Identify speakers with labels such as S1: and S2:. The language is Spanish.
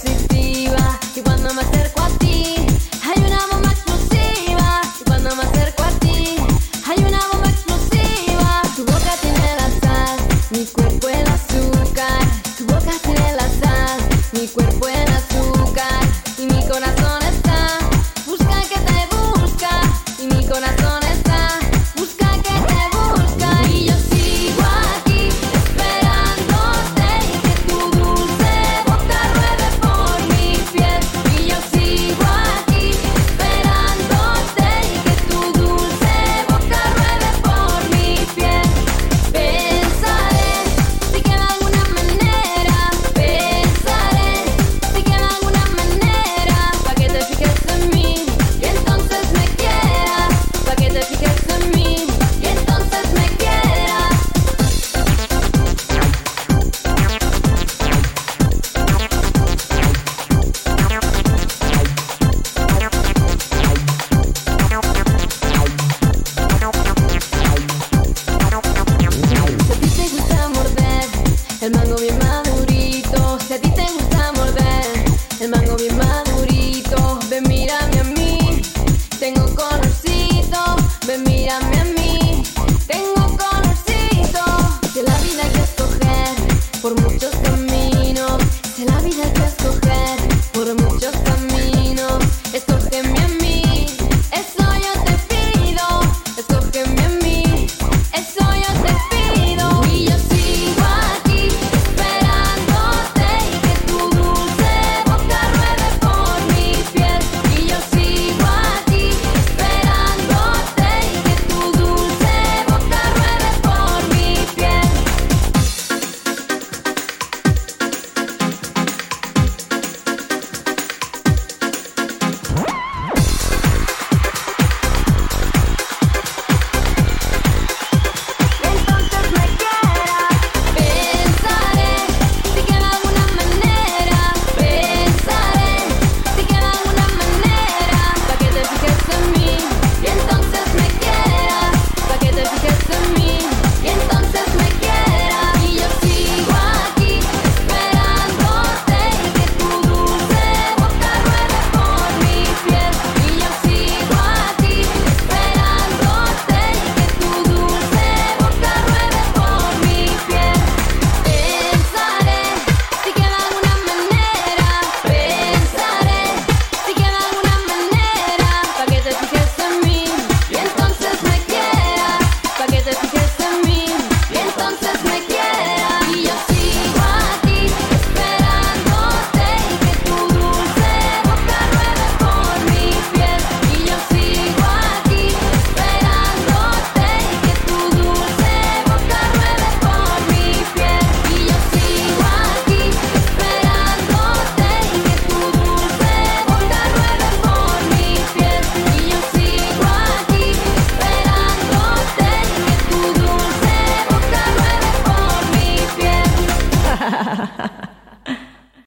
S1: positiva. Y cuando me acerco a ti, hay una bomba explosiva. Y cuando me acerco a ti, hay una bomba explosiva. Tu boca tiene la sal, mi cuerpo el azúcar. Tu boca tiene la sal, mi cuerpo el azúcar. Y mi corazón